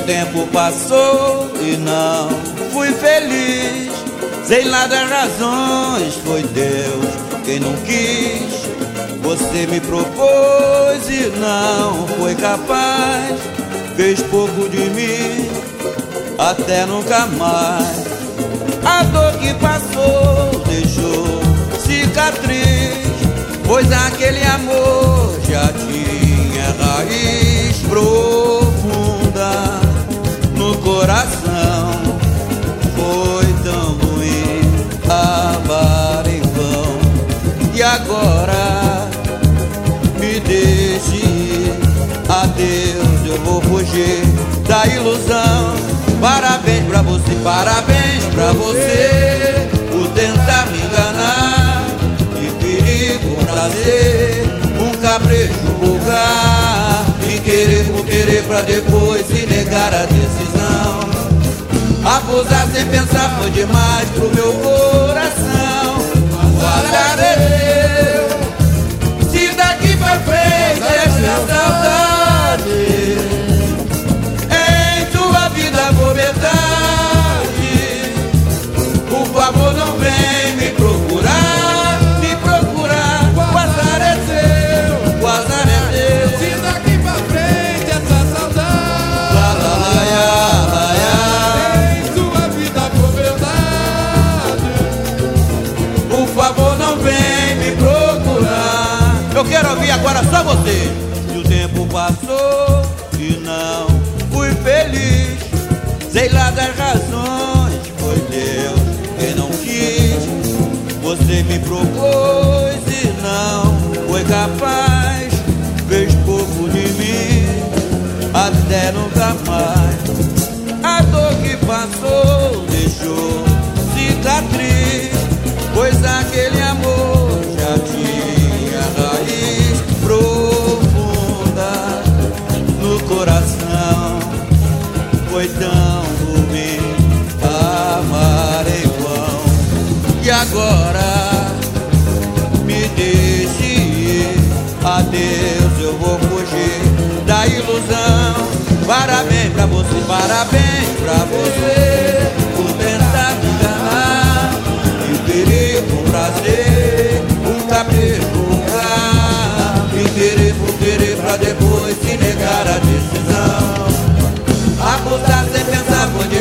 tempo passou e não fui feliz. Sei lá das razões, foi Deus quem não quis. Você me propôs e não foi capaz. Fez pouco de mim, até nunca mais. A dor que passou deixou cicatriz, pois aquele amor já tinha raiz profunda no coração. Foi tão ruim amar em vão. E agora me deixe ir. Adeus, eu vou fugir da ilusão. Parabéns pra você, parabéns pra você, por tentar me enganar. Que perigo, prazer, um capricho vulgar. Me querer por querer pra depois se negar a decisão. Abusar sem pensar foi demais pro meu coração. O azar é teu, se daqui pra frente é minha saudade. Em tua vida vou metade. Por favor não vem me procurar, me procurar. O azar é teu, o azar é teu. Se daqui pra frente essa saudade, Lá, lá, lá, lá, lá. em sua vida por verdade. Por favor não vem me procurar. Eu quero ouvir agora só você. E o tempo passou e não fui feliz. Sei lá das razões, foi Deus quem não quis. Você me propôs e não foi capaz. Fez pouco de mim, até nunca mais. A dor que passou deixou cicatriz, pois aquele amor já tinha raiz profunda no coração. Foi tão ruim amar em vão. E agora me deixe ir. Adeus, eu vou fugir da ilusão. Parabéns pra você, parabéns pra você, por tentar me enganar. Me querer por prazer, um capricho vulgar. Me querer por querer pra depois se negar a decisão. Abusar sem pensar foi